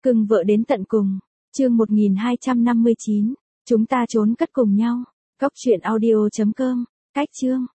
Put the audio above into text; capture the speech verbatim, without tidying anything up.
Cưng vợ đến tận cùng. Chương một nghìn hai trăm năm mươi chín. Chúng ta trốn cất cùng nhau. Cóc truyện audio chấm com. Cách chương.